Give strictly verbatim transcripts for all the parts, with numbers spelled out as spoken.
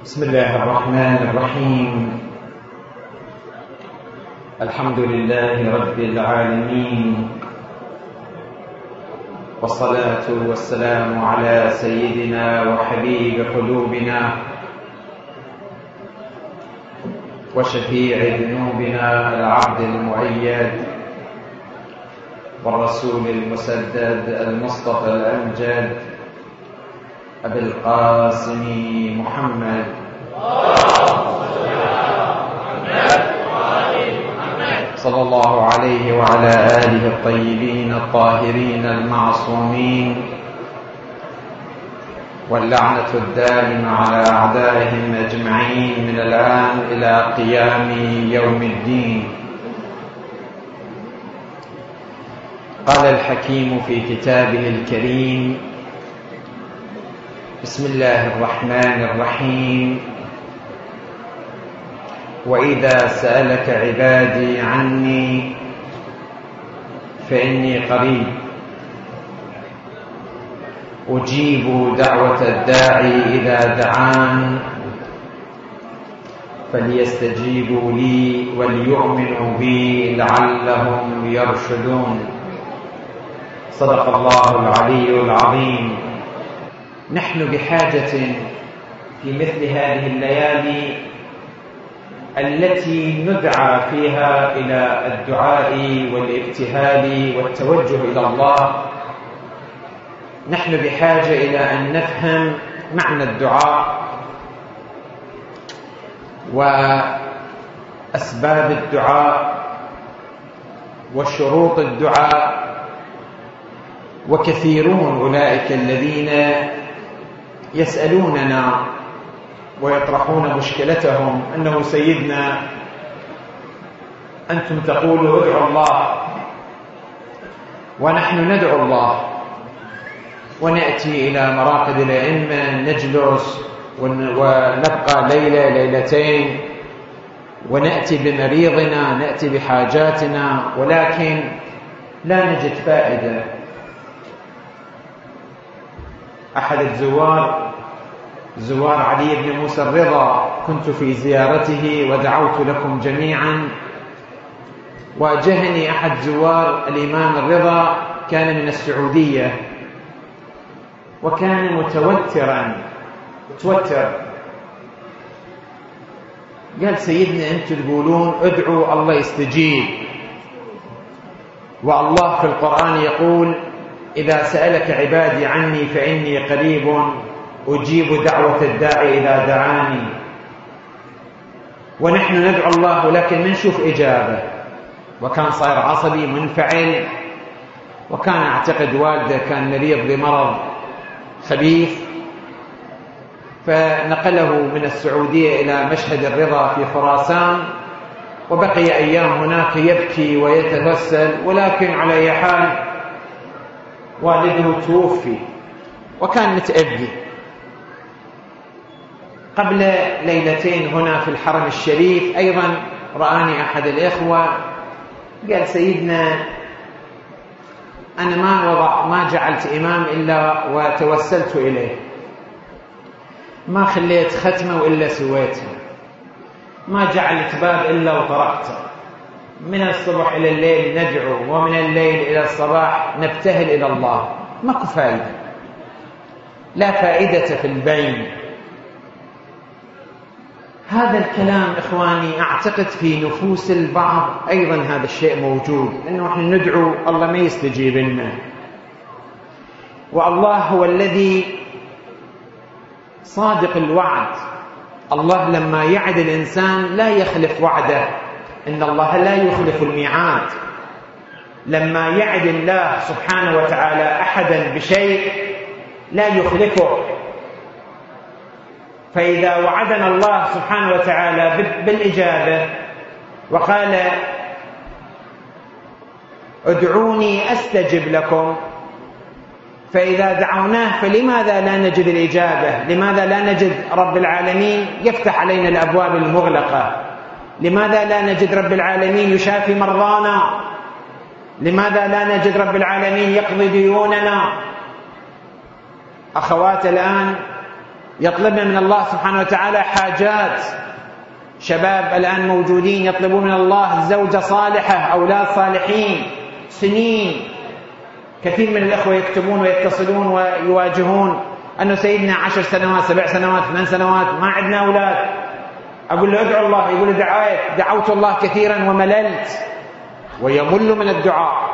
بسم الله الرحمن الرحيم. الحمد لله رب العالمين، والصلاة والسلام على سيدنا وحبيب قلوبنا وشفيع ذنوبنا العبد المؤيد والرسول المسدد المصطفى الأمجد أبي القاسم محمد صلى الله عليه وعلى آله الطيبين الطاهرين المعصومين، واللعنة الدائمة على أعدائهم أجمعين من الآن إلى قيام يوم الدين. قال الحكيم في كتابه الكريم: بسم الله الرحمن الرحيم: وإذا سألك عبادي عني فإني قريب أجيب دعوة الداعي إذا دعان فليستجيبوا لي وليؤمنوا بي لعلهم يرشدون. صدق الله العلي العظيم. نحن بحاجة في مثل هذه الليالي التي ندعى فيها إلى الدعاء والابتهال والتوجه إلى الله، نحن بحاجة إلى أن نفهم معنى الدعاء وأسباب الدعاء وشروط الدعاء. وكثيرون أولئك الذين يسألوننا ويطرحون مشكلتهم أنه سيدنا أنتم تقولوا ادعوا الله، ونحن ندعو الله ونأتي إلى مراقد الأئمة نجلس ونبقى ليلة ليلتين ونأتي بمريضنا نأتي بحاجاتنا، ولكن لا نجد فائدة. أحد الزوار زوار علي بن موسى الرضا كنت في زيارته ودعوت لكم جميعا، واجهني أحد زوار الإمام الرضا كان من السعودية وكان متوترا متوتر. قال: سيدنا أنتم تقولون ادعوا الله يستجيب، والله في القرآن يقول: إذا سألك عبادي عني فإني قريب أجيب دعوة الداعي إذا دعاني. ونحن ندعو الله لكن ما نشوف إجابة. وكان صاير عصبي منفعل، وكان أعتقد والده كان مريض بمرض خبيث، فنقله من السعودية إلى مشهد الرضا في خراسان، وبقي أيام هناك يبكي ويتغسل. ولكن على أي حال والده توفي وكان متأذي. قبل ليلتين هنا في الحرم الشريف أيضا رآني أحد الإخوة قال: سيدنا أنا ما وضع ما جعلت إمام إلا وتوسلت إليه، ما خليت ختمة إلا سويتها، ما جعلت باب إلا وطرقته، من الصبح إلى الليل ندعو، ومن الليل إلى الصباح نبتهل إلى الله. ماكو فائدة، لا فائدة في البين. هذا الكلام إخواني أعتقد في نفوس البعض أيضا هذا الشيء موجود، أنه نحن ندعو الله ما يستجيب لنا، والله هو الذي صادق الوعد. الله لما يعد الإنسان لا يخلف وعده، إن الله لا يخلف الميعاد. لما يعد الله سبحانه وتعالى أحدا بشيء لا يخلفه. فإذا وعدنا الله سبحانه وتعالى بالإجابة وقال: ادعوني أستجب لكم، فإذا دعوناه فلماذا لا نجد الإجابة؟ لماذا لا نجد رب العالمين يفتح علينا الأبواب المغلقة؟ لماذا لا نجد رب العالمين يشافي مرضانا؟ لماذا لا نجد رب العالمين يقضي ديوننا؟ أخوات الآن يطلبن من الله سبحانه وتعالى حاجات. شباب الآن موجودين يطلبون من الله زوجة صالحة، أولاد صالحين، سنين. كثير من الأخوة يكتبون ويتصلون ويواجهون أنه سيدنا عشر سنوات، سبع سنوات، ثمان سنوات ما عندنا أولاد. أقول له ادعو الله، يقول دعوت دعوت الله كثيرا ومللت، ويمل من الدعاء.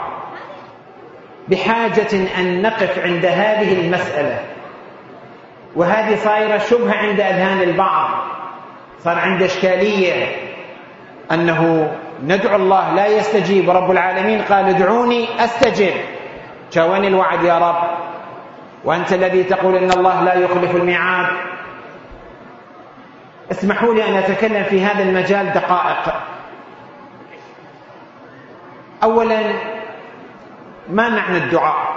بحاجة أن نقف عند هذه المسألة، وهذه صايرة شبهة عند أذهان البعض، صار عنده إشكالية أنه ندعو الله لا يستجيب، ورب العالمين قال ادعوني أستجب. جاوني الوعد يا رب، وأنت الذي تقول إن الله لا يخلف الميعاد. اسمحوا لي أن أتكلم في هذا المجال دقائق. أولا، ما معنى الدعاء؟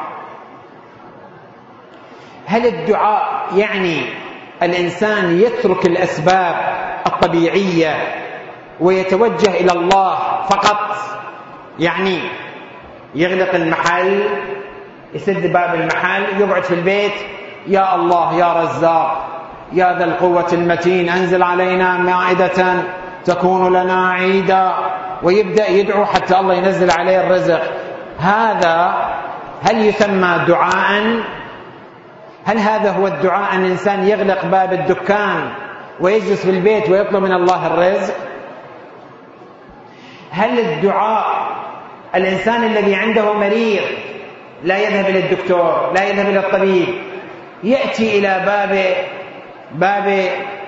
هل الدعاء يعني الإنسان يترك الأسباب الطبيعية ويتوجه إلى الله فقط؟ يعني يغلق المحل، يسد باب المحل، يقعد في البيت، يا الله يا رزاق يا ذا القوة المتين أنزل علينا مائدة تكون لنا عيدا، ويبدأ يدعو حتى الله ينزل عليه الرزق. هذا هل يسمى دعاء؟ هل هذا هو الدعاء أن الإنسان يغلق باب الدكان ويجلس في البيت ويطلب من الله الرزق؟ هل الدعاء الإنسان الذي عنده مريض لا يذهب إلى الدكتور، لا يذهب إلى الطبيب، يأتي إلى باب باب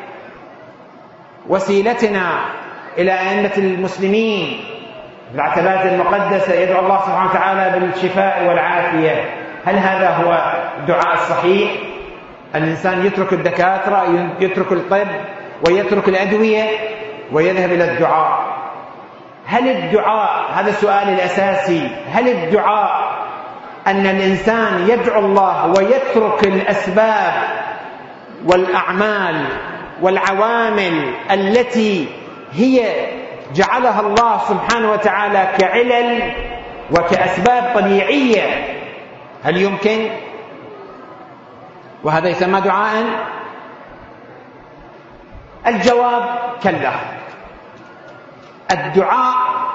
وسيلتنا إلى أئمة المسلمين في العتبات المقدسة، يدعو الله سبحانه وتعالى بالشفاء والعافية؟ هل هذا هو الدعاء الصحيح؟ الإنسان يترك الدكاترة، يترك الطب ويترك الأدوية ويذهب إلى الدعاء. هل الدعاء، هذا السؤال الأساسي، هل الدعاء أن الإنسان يدعو الله ويترك الأسباب والأعمال والعوامل التي هي جعلها الله سبحانه وتعالى كعلل وكأسباب طبيعية؟ هل يمكن؟ وهذا يسمى دعاء؟ الجواب كلا. الدعاء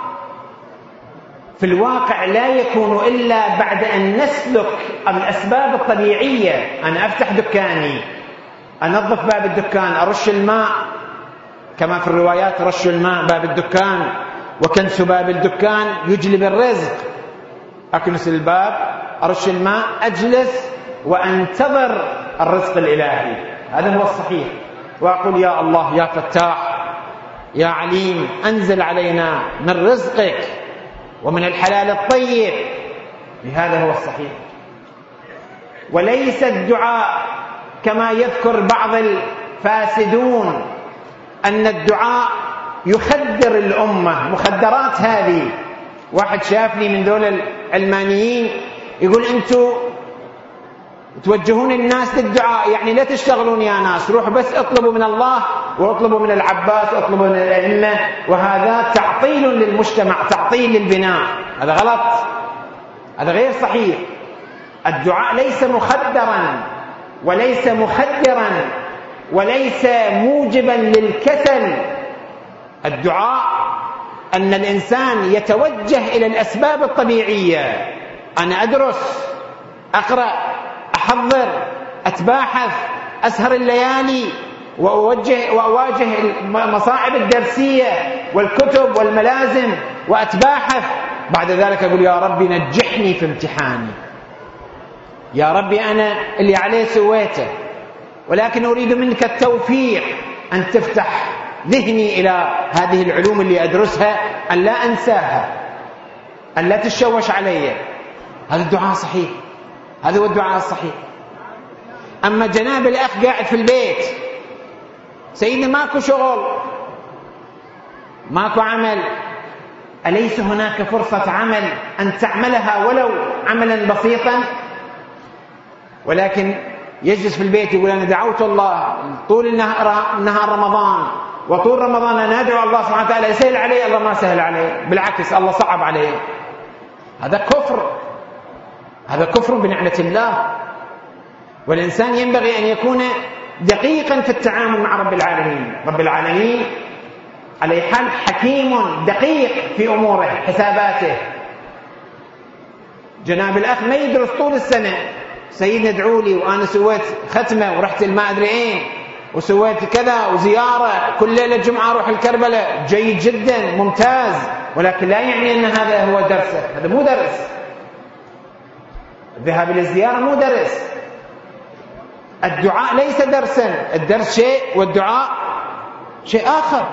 في الواقع لا يكون إلا بعد أن نسلك الأسباب الطبيعية. أنا أفتح دكاني، أنظف باب الدكان، أرش الماء، كما في الروايات رش الماء باب الدكان وكنس باب الدكان يجلب الرزق. أكنس الباب، أرش الماء، أجلس وأنتظر الرزق الإلهي. هذا هو الصحيح. وأقول يا الله يا فتاح يا عليم أنزل علينا من رزقك ومن الحلال الطيب. هذا هو الصحيح. وليس الدعاء كما يذكر بعض الفاسدون أن الدعاء يخدر الأمة. مخدرات هذه. واحد شافني من دول العلمانيين يقول أنتوا توجهون الناس للدعاء، يعني لا تشتغلون يا ناس، روحوا بس اطلبوا من الله واطلبوا من العباس واطلبوا من الأئمة. وهذا تعطيل للمجتمع، تعطيل للبناء. هذا غلط، هذا غير صحيح. الدعاء ليس مخدرا وليس مخدرا وليس موجبا للكسل. الدعاء أن الإنسان يتوجه إلى الأسباب الطبيعية. أنا أدرس، أقرأ، أحضر، أتباحث، أسهر الليالي وأوجه وأواجه المصاعب الدرسية والكتب والملازم وأتباحث. بعد ذلك أقول يا ربي نجحني في امتحاني، يا ربي أنا اللي عليه سويته، ولكن أريد منك التوفيق أن تفتح ذهني إلى هذه العلوم اللي أدرسها، أن لا أنساها، أن لا تشوش علي. هذا الدعاء صحيح، هذا هو الدعاء الصحيح. أما جناب الأخ قاعد في البيت، سيدنا ماكو شغل، ماكو عمل، أليس هناك فرصة عمل أن تعملها ولو عملا بسيطا؟ ولكن يجلس في البيت يقول أنا دعوت الله طول النهار, نهار رمضان، وطول رمضان أنا أدعو الله سبحانه وتعالى يسهل عليه، الله ما سهل عليه، بالعكس الله صعب عليه. هذا كفر، هذا كفر بنعمة الله. والإنسان ينبغي أن يكون دقيقا في التعامل مع رب العالمين. رب العالمين على حال حكيم دقيق في أموره حساباته. جناب الأخ ما يدرس طول السنة، سيدنا ادعوا لي وأنا سويت ختمة ورحت ما أدري أين وسويت كذا وزيارة كل ليلة جمعة أروح الكربلاء، جيد جدا ممتاز، ولكن لا يعني أن هذا هو درسه. هذا مو درس. الذهاب إلى الزيارة مو درس. الدعاء ليس درسا، الدرس شيء والدعاء شيء آخر.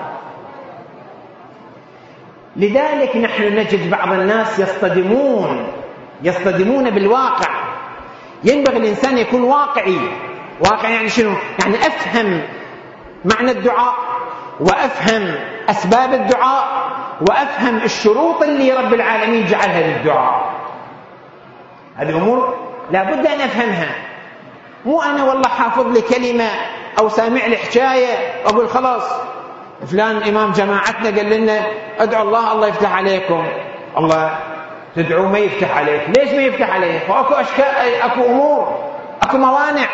لذلك نحن نجد بعض الناس يصطدمون يصطدمون بالواقع. ينبغي الإنسان يكون واقعي. واقع يعني شنو؟ يعني أفهم معنى الدعاء، وأفهم أسباب الدعاء، وأفهم الشروط اللي رب العالمين جعلها للدعاء. هذه أمور لابد أن أفهمها. مو أنا والله حافظ لي كلمة أو سامع لي حكاية أقول خلاص فلان إمام جماعتنا قال لنا أدعو الله الله يفتح عليكم. الله تدعو ما يفتح عليك. ليش ما يفتح عليك؟ فأكو أشكال، أكو أمور، أكو موانع.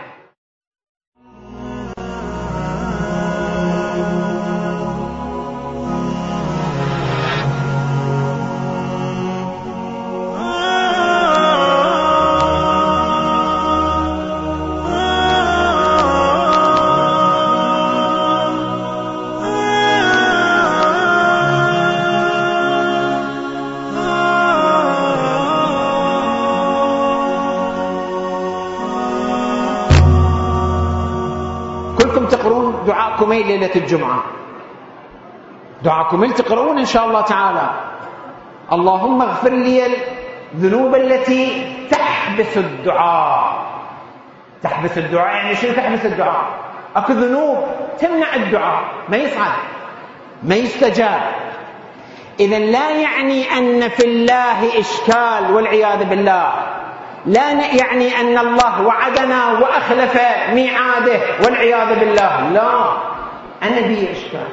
تقرؤون دعاءكم ليلة الجمعة، دعاءكم تقرؤون إن شاء الله تعالى اللهم اغفر لي الذنوب التي تحبس الدعاء. تحبس الدعاء يعني شنو تحبس الدعاء؟ أكو ذنوب تمنع الدعاء، ما يصعد ما يستجاب. إذن لا يعني أن في الله إشكال والعياذ بالله، لا يعني أن الله وعدنا وأخلف ميعاده والعياذ بالله، لا. أنا بي إشكال،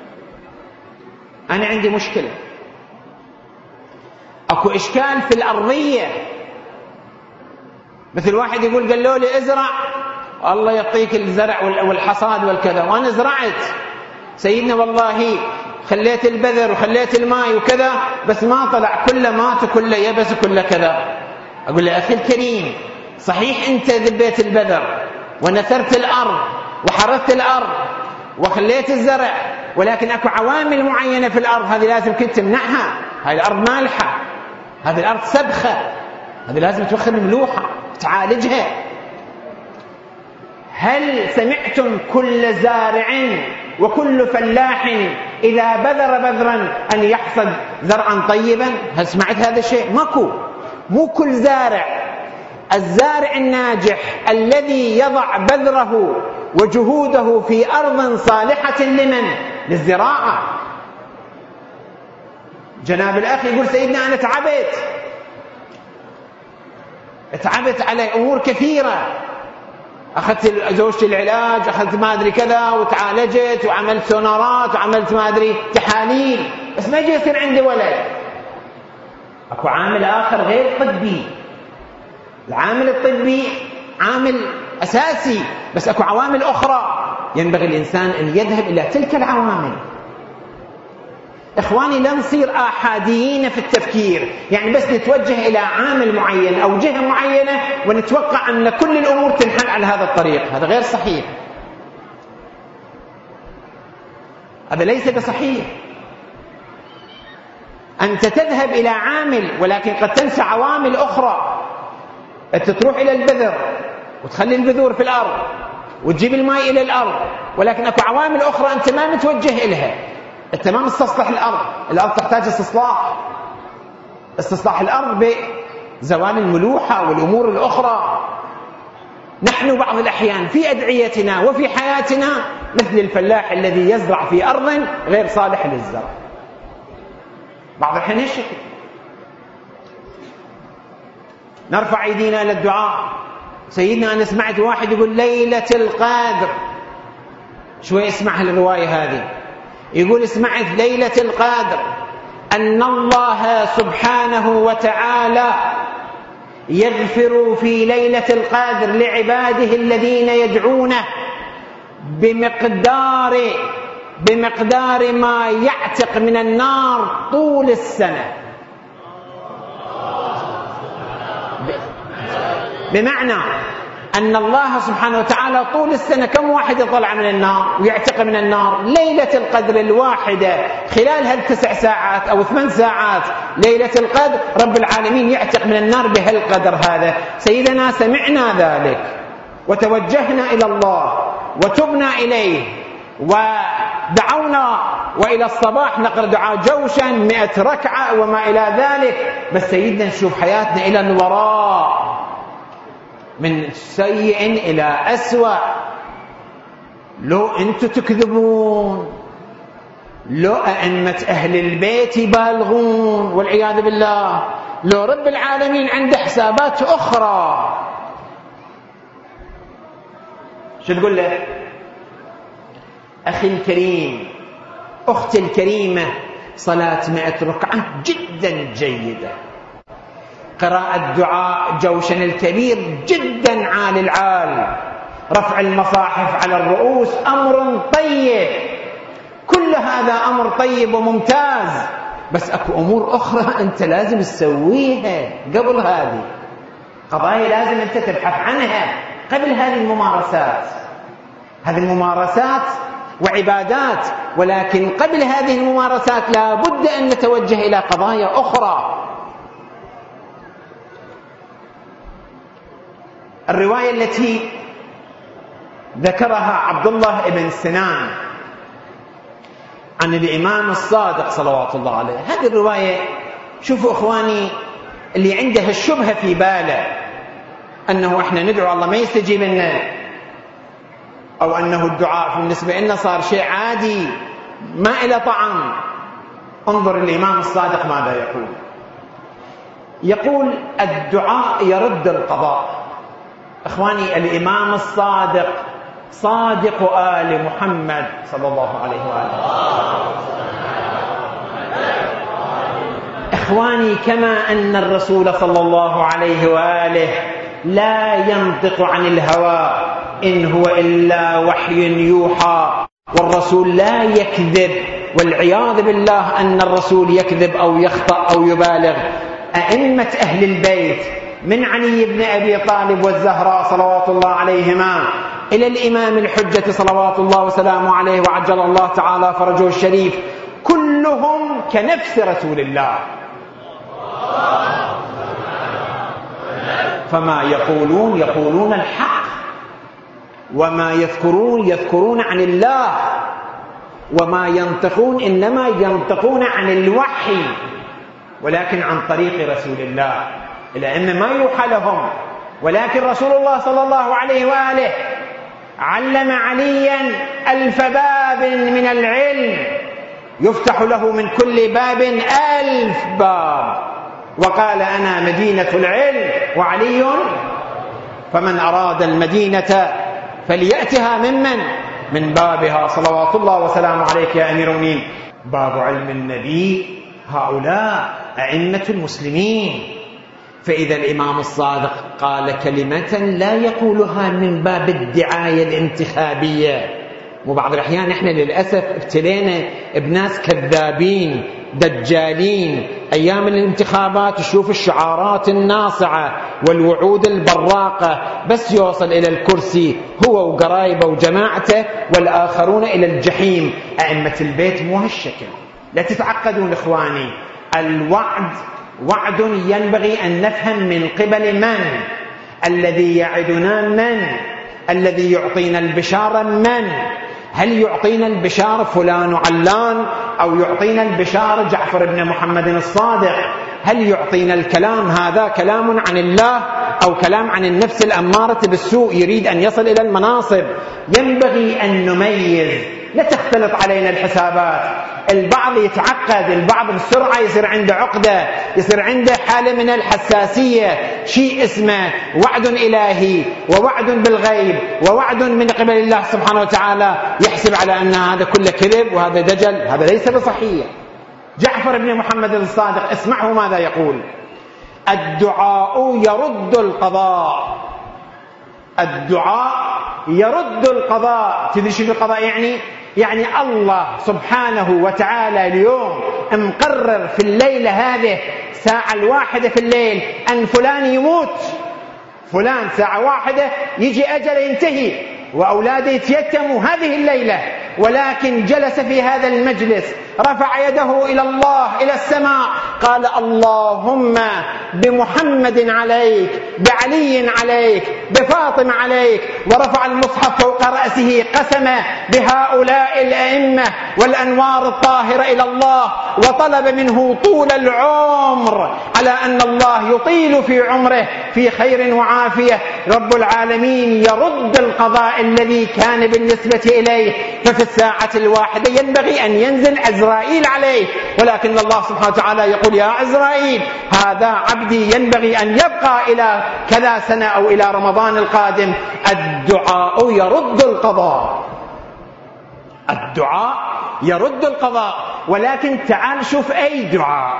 أنا عندي مشكلة. أكو إشكال في الأرضية. مثل واحد يقول قالوا لي ازرع الله يعطيك الزرع والحصاد والكذا، وأنا زرعت سيدنا والله خليت البذر وخليت الماء وكذا، بس ما طلع، كله مات وكله يبس وكله كذا. أقول له أخي الكريم، صحيح أنت ذبيت البذر ونثرت الأرض وحرثت الأرض وخليت الزرع، ولكن أكو عوامل معينة في الأرض هذه لازم كنت تمنعها. هاي الأرض مالحة، هذه الأرض سبخة، هذه لازم توخر ملوحة تعالجها. هل سمعتم كل زارع وكل فلاح إذا بذر بذرا أن يحصد زرعا طيبا؟ هل سمعت هذا الشيء؟ ماكو. مو كل زارع. الزارع الناجح الذي يضع بذره وجهوده في أرض صالحة لمن؟ للزراعة. جناب الأخ يقول سيدنا أنا تعبت تعبت على أمور كثيرة، أخذت زوجتي العلاج، أخذت ما أدري كذا وتعالجت وعملت سونارات وعملت ما أدري تحاليل، بس ما يجي يصير عندي ولد. أكو عامل آخر غير طبي. العامل الطبي عامل أساسي، بس أكو عوامل أخرى ينبغي الإنسان أن يذهب إلى تلك العوامل. إخواني، لا نصير آحاديين في التفكير، يعني بس نتوجه إلى عامل معين أو جهة معينة ونتوقع أن كل الأمور تنحل على هذا الطريق. هذا غير صحيح، هذا ليس بصحيح. أنت تذهب إلى عامل ولكن قد تنسى عوامل أخرى. أنت تروح إلى البذر وتخلي البذور في الأرض وتجيب الماء إلى الأرض، ولكن أكو عوامل أخرى أنت ما متوجه إليها. أنت ما مستصلح الأرض. الأرض تحتاج استصلاح. استصلاح الأرض بزوال الملوحة والأمور الأخرى. نحن بعض الأحيان في أدعيتنا وفي حياتنا مثل الفلاح الذي يزرع في أرض غير صالح للزرع. بعض الحين الشكل نرفع أيدينا إلى الدعاء. سيدنا أنا سمعت واحد يقول ليلة القدر، شوي اسمع الرواية هذه، يقول سمعت ليلة القدر أن الله سبحانه وتعالى يغفر في ليلة القدر لعباده الذين يدعونه بمقدار بمقدار ما يعتق من النار طول السنة. بمعنى أن الله سبحانه وتعالى طول السنة كم واحد يطلع من النار ويعتق من النار؟ ليلة القدر الواحدة خلال هالتسع ساعات أو ثمان ساعات ليلة القدر رب العالمين يعتق من النار بهالقدر هذا. سيدنا سمعنا ذلك وتوجهنا إلى الله وتبنا إليه ودعونا، وإلى الصباح نقرأ دعاء جوشا مئة ركعة وما إلى ذلك. بس سيدنا نشوف حياتنا إلى الوراء من سيء إلى أسوأ. لو أنتم تكذبون، لو أئمة أهل البيت يبالغون والعياذ بالله، لو رب العالمين عنده حسابات أخرى، شو تقول له؟ أخي الكريم، أختي الكريمة، صلاة مئة ركعة جدا جيدة، قراءة دعاء جوشن الكبير جدا عال العال، رفع المصاحف على الرؤوس أمر طيب، كل هذا أمر طيب وممتاز. بس أكو أمور أخرى أنت لازم تسويها قبل هذه، قضايا لازم أنت تبحث عنها قبل هذه الممارسات. هذه الممارسات وعبادات، ولكن قبل هذه الممارسات لا بد أن نتوجه إلى قضايا أخرى. الرواية التي ذكرها عبد الله بن سنان عن الإمام الصادق صلوات الله عليه، هذه الرواية شوفوا إخواني اللي عنده الشبهة في باله أنه إحنا ندعو الله ما يستجيب لنا، أو أنه الدعاء بالنسبة لنا صار شيء عادي ما إلى طعم، انظر الإمام الصادق ماذا يقول. يقول الدعاء يرد القضاء. إخواني الإمام الصادق صادق آل محمد صلى الله عليه وآله. إخواني كما أن الرسول صلى الله عليه وآله لا ينطق عن الهوى إن هو إلا وحي يوحى، والرسول لا يكذب، والعياذ بالله أن الرسول يكذب أو يخطأ أو يبالغ. أئمة أهل البيت من علي بن أبي طالب والزهراء صلوات الله عليهما إلى الإمام الحجة صلوات الله وسلامه عليه وعجل الله تعالى فرجه الشريف، كلهم كنفس رسول الله، فما يقولون يقولون الحق، وما يذكرون يذكرون عن الله، وما ينطقون إنما ينطقون عن الوحي، ولكن عن طريق رسول الله. الأئمة ما يوحى لهم، ولكن رسول الله صلى الله عليه وآله علم عليا ألف باب من العلم، يفتح له من كل باب ألف باب، وقال أنا مدينة العلم وعلي، فمن أراد المدينة فليأتها ممن من بابها صلوات الله وسلامه عليك يا أمير المؤمنين. باب علم النبي هؤلاء أئمة المسلمين. فإذا الإمام الصادق قال كلمة لا يقولها من باب الدعاية الانتخابية، وبعض الأحيان إحنا للأسف ابتلينا بناس كذابين دجالين أيام الانتخابات، تشوف الشعارات الناصعة والوعود البراقة، بس يوصل إلى الكرسي هو وقرايبه وجماعته والآخرون إلى الجحيم. أئمة البيت مو هالشكل، لا تتعقدون إخواني. الوعد وعد ينبغي أن نفهم من قبل من الذي يعدنا، من الذي يعطينا البشارة، من هل يعطينا البشارة فلان علان، أو يعطينا البشارة جعفر بن محمد الصادق؟ هل يعطينا الكلام هذا كلام عن الله أو كلام عن النفس الأمارة بالسوء يريد أن يصل إلى المناصب؟ ينبغي أن نميز، لا تختلط علينا الحسابات. البعض يتعقد، البعض بسرعة يصير عنده عقدة، يصير عنده حالة من الحساسية، شيء اسمه وعد إلهي ووعد بالغيب ووعد من قبل الله سبحانه وتعالى، يحسب على أن هذا كله كذب وهذا دجل، هذا ليس بصحيح. جعفر بن محمد الصادق اسمعه ماذا يقول: الدعاء يرد القضاء. الدعاء يرد القضاء. تدري شو القضاء يعني؟ يعني الله سبحانه وتعالى اليوم مقرر في الليلة هذه ساعة الواحدة في الليل أن فلان يموت، فلان ساعة واحدة يجي أجل ينتهي وأولاده يتيتموا هذه الليلة، ولكن جلس في هذا المجلس رفع يده إلى الله إلى السماء قال اللهم بمحمد عليك، بعلي عليك، بفاطمة عليك، ورفع المصحف فوق رأسه قسم بهؤلاء الأئمة والأنوار الطاهرة إلى الله، وطلب منه طول العمر على أن الله يطيل في عمره في خير وعافية. رب العالمين يرد القضاء الذي كان بالنسبة إليه، ففي الساعة الواحدة ينبغي أن ينزل عزرائيل عليه، ولكن الله سبحانه وتعالى يقول يا عزرائيل هذا عبدي ينبغي أن يبقى إلى كذا سنة أو إلى رمضان القادم. الدعاء يرد القضاء، الدعاء يرد القضاء. ولكن تعال شوف أي دعاء.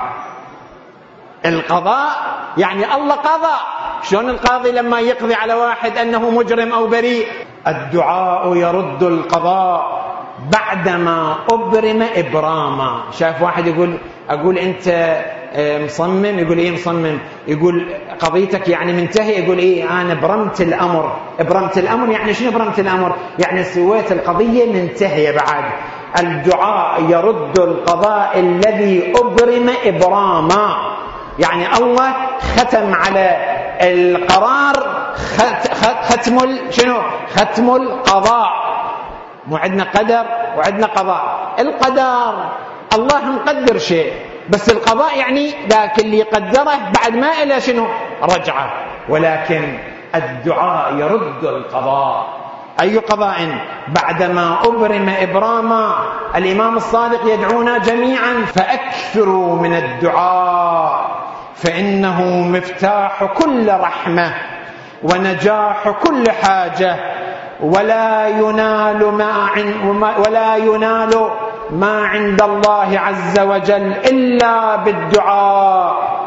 القضاء يعني الله قضى، شلون القاضي لما يقضي على واحد أنه مجرم أو بريء؟ الدعاء يرد القضاء بعدما أبرم إبراما. شايف واحد يقول أقول أنت مصمم، يقول إيه مصمم؟ يقول قضيتك يعني منتهي، يقول إيه أنا برمت الأمر. برمت الأمر يعني شنو برمت الأمر؟ يعني سويت القضية منتهية بعد. الدعاء يرد القضاء الذي أبرم إبراما، يعني الله ختم على القرار ختم شنو؟ ختم القضاء. مو عندنا قدر وعندنا قضاء. القدر الله مقدر شيء، بس القضاء يعني ذاك اللي قدره بعد ما إلى شنو رجعه. ولكن الدعاء يرد القضاء. أي قضاء؟ بعدما أبرم إبراما. الإمام الصادق يدعونا جميعا فأكثروا من الدعاء فإنه مفتاح كل رحمة ونجاح كل حاجة، ولا ينال ما ولا ينال ما عند الله عز وجل إلا بالدعاء.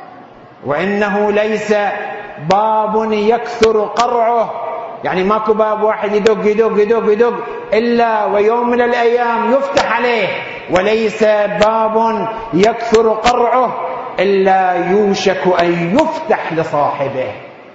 وإنه ليس باب يكثر قرعه، يعني ماكو باب واحد يدق يدق يدق يدق إلا ويوم من الأيام يفتح عليه، وليس باب يكثر قرعه إلا يوشك أن يفتح لصاحبه.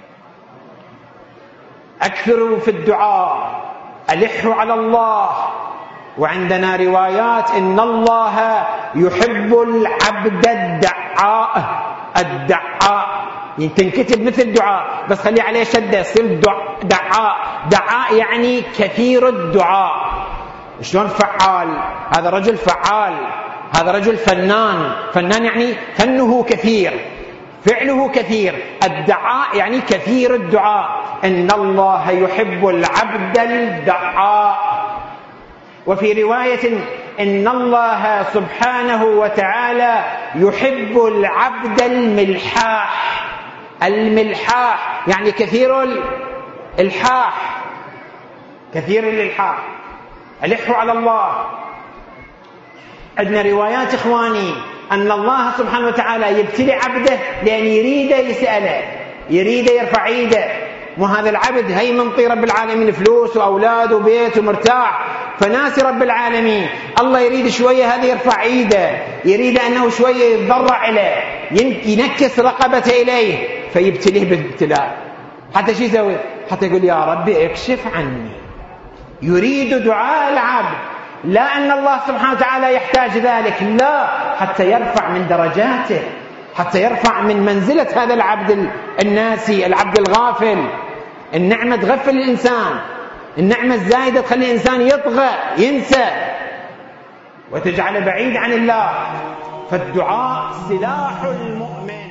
أكثروا في الدعاء، ألحوا على الله. وعندنا روايات إن الله يحب العبد الدعاء. الدعاء تنكتب مثل دعاء بس خلي عليه شدة يصير دعاء. دعاء يعني كثير الدعاء. شلون فعال؟ هذا رجل فعال، هذا رجل فنان. فنان يعني فنه كثير، فعله كثير. الدعاء يعني كثير الدعاء. إن الله يحب العبد الدعاء. وفي رواية إن الله سبحانه وتعالى يحب العبد الملحاح. الملحاح يعني كثير الإلحاح، كثير الإلحاح. ألحوا على الله. عندنا روايات إخواني أن الله سبحانه وتعالى يبتلي عبده لأن يريد يسأله، يريد يرفع ايده. مو هذا العبد هي منطي رب العالمين فلوس وأولاد وبيت ومرتاح، فناسي رب العالمين. الله يريد شوية هذا يرفع ايده، يريد أنه شوية يتضرع إليه، ينكس رقبته إليه، فيبتليه بالابتلاء. حتى شو يسوي؟ حتى يقول يا ربي اكشف عني. يريد دعاء العبد، لا أن الله سبحانه وتعالى يحتاج ذلك، لا، حتى يرفع من درجاته، حتى يرفع من منزلة هذا العبد الناسي، العبد الغافل. النعمة تغفل الإنسان، النعمة الزايدة تخلي الإنسان يطغى ينسى وتجعل بعيد عن الله. فالدعاء سلاح المؤمن.